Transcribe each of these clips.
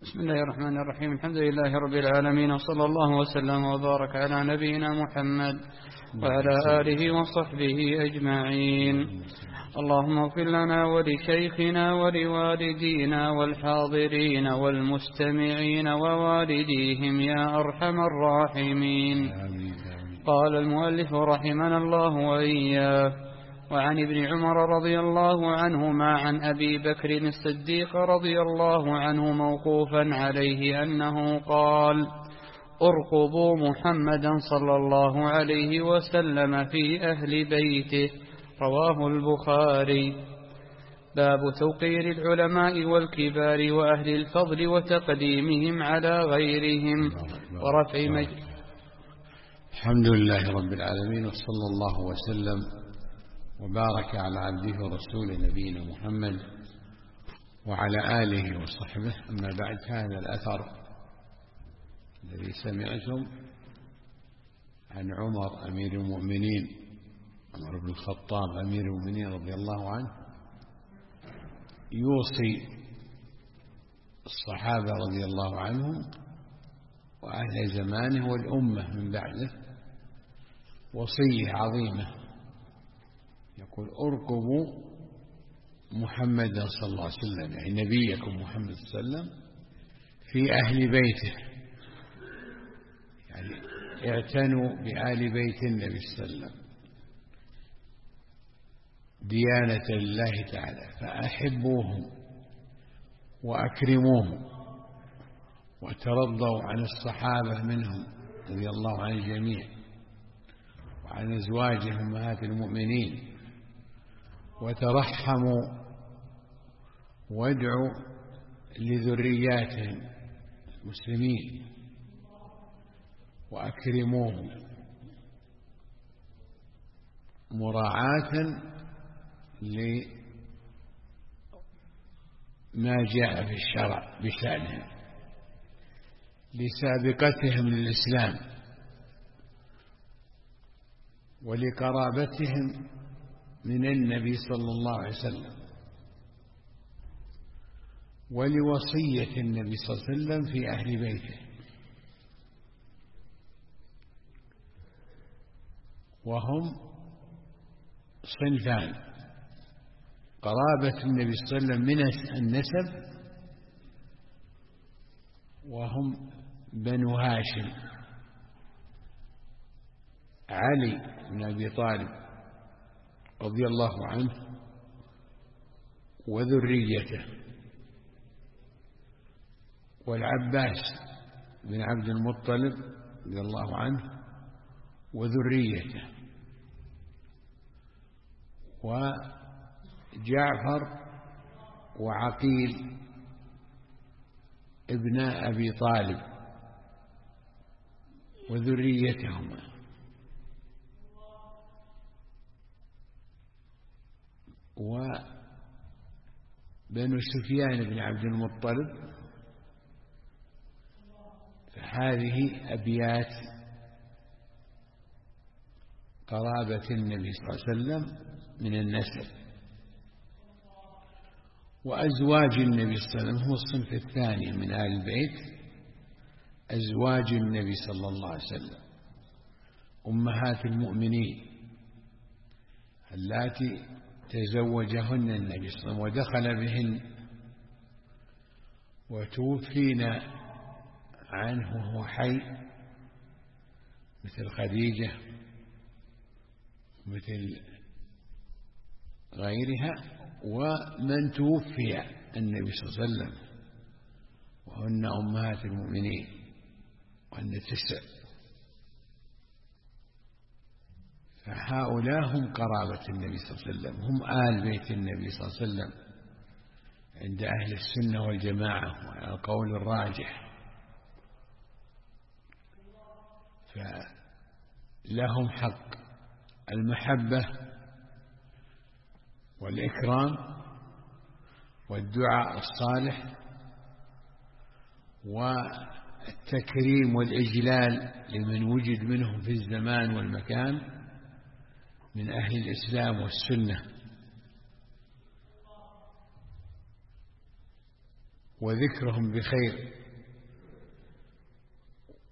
بسم الله الرحمن الرحيم. الحمد لله رب العالمين، وصلى الله وسلم وبارك على نبينا محمد وعلى آله وصحبه أجمعين. اللهم اغفر لنا ولشيخنا ولوالدينا والحاضرين والمستمعين ووالديهم يا أرحم الراحمين. قال المؤلف رحمنا الله وإياه: وعن ابن عمر رضي الله عنهما عن أبي بكر الصديق رضي الله عنه موقوفا عليه أنه قال: ارقبوا محمدا صلى الله عليه وسلم في أهل بيته. رواه البخاري. باب توقير العلماء والكبار وأهل الفضل وتقديمهم على غيرهم ورفع الحمد لله رب العالمين، وصلى الله وسلم وبارك على عبده ورسوله نبينا محمد وعلى آله وصحبه. أما بعد، هذا الأثر الذي سمعتم عن عمر أمير المؤمنين، عمر بن الخطاب أمير المؤمنين رضي الله عنه، يوصي الصحابة رضي الله عنهم وأهل زمانه والأمة من بعده وصية عظيمة، يقول: ارقبوا محمدا صلى الله عليه وسلم، يعني نبيكم محمد صلى الله عليه وسلم، في أهل بيته، يعني اعتنوا بآل بيت النبي صلى الله عليه وسلم ديانة لله تعالى، فأحبوهم وأكرموهم وترضوا عن الصحابة منهم رضي الله عن الجميع وعن أزواجهم أمهات المؤمنين، وترحموا وادعوا لذرياتهم المسلمين وأكرموهم مراعاة لما جاء في الشرع بشأنهم، لسابقتهم للإسلام ولقرابتهم من النبي صلى الله عليه وسلم ولوصية النبي صلى الله عليه وسلم في أهل بيته. وهم صنفان: قرابة النبي صلى الله عليه وسلم من النسب، وهم بنو هاشم، علي بن أبي طالب رضي الله عنه وذريته، والعباس بن عبد المطلب رضي الله عنه وذريته، وجعفر وعقيل ابن أبي طالب وذريتهما، وبنو سفيان بن عبد المطلب. فهذه أبيات قرابة النبي صلى الله عليه وسلم من النسب. وأزواج النبي صلى الله عليه وسلم هو الصنف الثاني من آل البيت، أزواج النبي صلى الله عليه وسلم أمهات المؤمنين اللاتي تزوجهن النبي صلى الله عليه وسلم ودخل بهن وتوفينا عنه وهو حي، مثل خديجة مثل غيرها، ومن توفي النبي صلى الله عليه وسلم وهن أمهات المؤمنين وهن 9. فهؤلاء هم قرابة النبي صلى الله عليه وسلم، هم آل بيت النبي صلى الله عليه وسلم عند أهل السنة والجماعة وعلى القول الراجح. فلهم حق المحبة والإكرام والدعاء الصالح والتكريم والإجلال لمن وجد منهم في الزمان والمكان من أهل الإسلام والسنة، وذكرهم بخير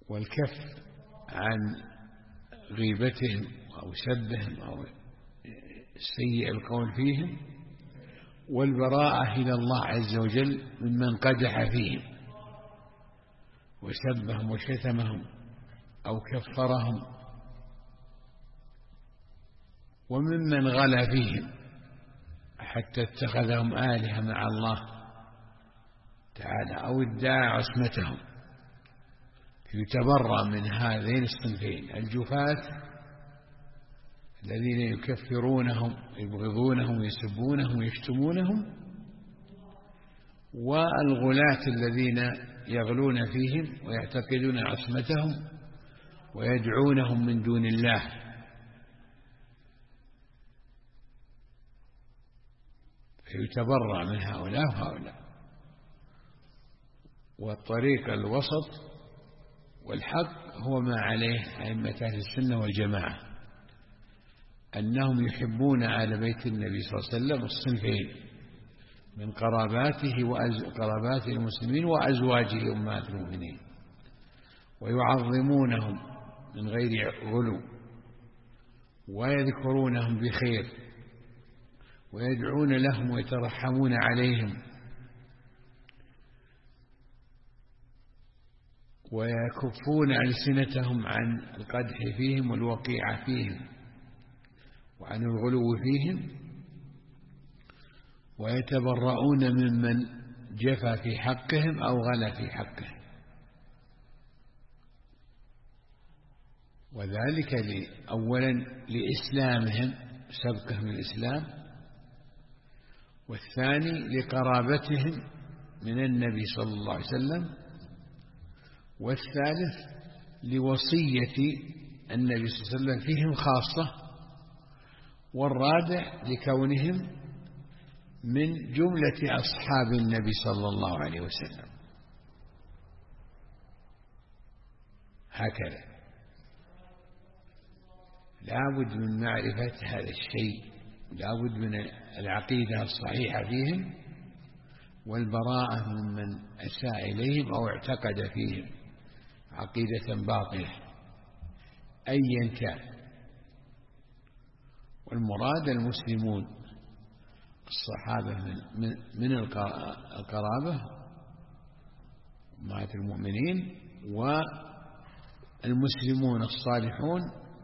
والكف عن غيبتهم أو سبهم أو سيء القول فيهم، والبراءة إلى الله عز وجل ممن قدح فيهم وسبهم وشتمهم أو كفرهم، وممن غلا فيهم حتى اتخذهم آلهة مع الله تعالى أو ادعى عصمتهم، يتبرأ من هذين الصنفين: الجفاة الذين يكفرونهم يبغضونهم يسبونهم ويشتمونهم، والغلاة الذين يغلون فيهم ويعتقدون عصمتهم ويدعونهم من دون الله. فيتبرأ من هؤلاء وهؤلاء. والطريق الوسط والحق هو ما عليه أئمة أهل السنة والجماعة، أنهم يحبون آل بيت النبي صلى الله عليه وسلم الصنفين من قرابات المسلمين وأزواجه أمهات المؤمنين، ويعظمونهم من غير غلو، ويذكرونهم بخير، ويدعون لهم ويترحمون عليهم، ويكفون ألسنتهم عن القدح فيهم والوقيعة فيهم وعن الغلو فيهم، ويتبرؤون ممن جفى في حقهم أو غلا في حقهم. وذلك أولا لإسلامهم، سبقهم الإسلام، والثاني لقرابتهم من النبي صلى الله عليه وسلم، والثالث لوصية النبي صلى الله عليه وسلم فيهم خاصة، والرابع لكونهم من جملة أصحاب النبي صلى الله عليه وسلم. هكذا لا بد من معرفة هذا الشيء، لا بد من العقيدة الصحيحة فيهم، والبراءة ممن أساء إليهم أو اعتقد فيهم عقيدة باطلة أيا كان. والمراد المسلمون الصحابة من القرابة أمهات المؤمنين، والمسلمون الصالحون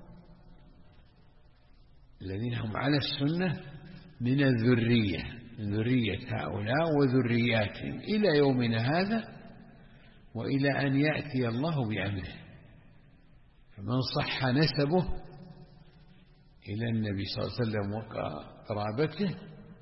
الذين هم على السنة من الذرية، من ذرية هؤلاء وذرياتهم إلى يومنا هذا وإلى أن يأتي الله بأمره. فمن صح نسبه إلى النبي صلى الله عليه وسلم وقرابته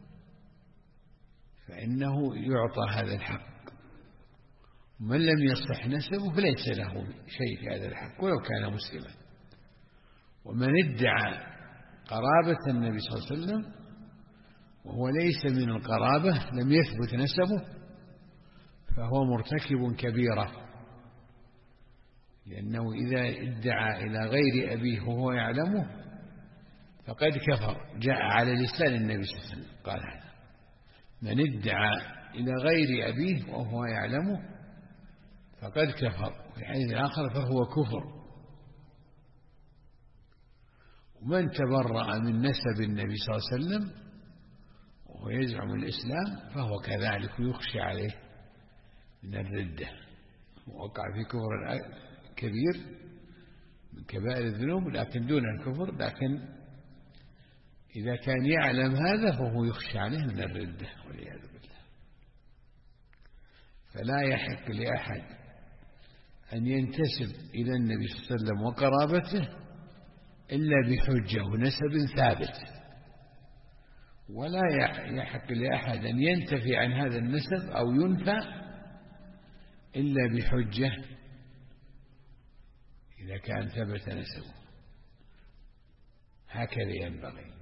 فإنه يعطى هذا الحق، ومن لم يصح نسبه فليس له شيء في هذا الحق ولو كان مسلما. ومن ادعى قرابة النبي صلى الله عليه وسلم وهو ليس من القرابة لم يثبت نسبه فهو مرتكب كبيرة، لأنه إذا ادعى إلى غير أبيه وهو يعلمه فقد كفر. جاء على لسان النبي صلى الله عليه وسلم قال هذا: من ادعى إلى غير أبيه وهو يعلمه فقد كفر. في حديث آخر: فهو كفر. ومن تبرأ من نسب النبي صلى الله عليه وسلم وهو يزعم الإسلام فهو كذلك يخشى عليه من الردة، وقع في كفر كبير من كبائر الذنوب لكن دون الكفر، لكن إذا كان يعلم هذا فهو يخشى عليه من الردة والعياذ بالله. فلا يحق لأحد أن ينتسب إلى النبي صلى الله عليه وسلم وقرابته إلا بحجة ونسب ثابت، ولا يحق لأحد أن ينتفي عن هذا النسب أو ينفى إلا بحجة إذا كان ثبت نسبه. هكذا ينبغي.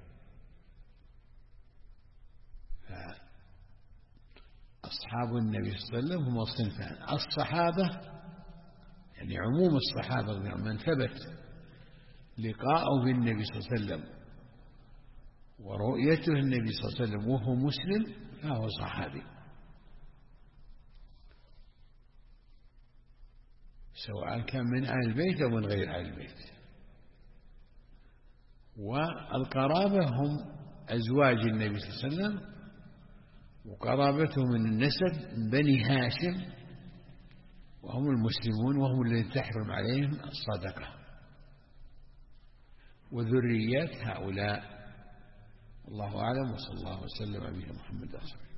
أصحاب النبي صلى الله عليه وسلم هم صنفان: الصحابة يعني عموم الصحابة من ثبت لقاءه بالنبي صلى الله عليه وسلم ورؤيته النبي صلى الله عليه وسلم وهو مسلم فهو صحابي. سواء كان من أهل البيت أو من غير أهل البيت. والقرابة هم أزواج النبي صلى الله عليه وسلم، وقرابته من النسب بني هاشم، وهم المسلمون، وهم الذين تحرم عليهم الصدقة، وذريات هؤلاء. الله أعلم، وصلى الله وسلم على نبينا محمد.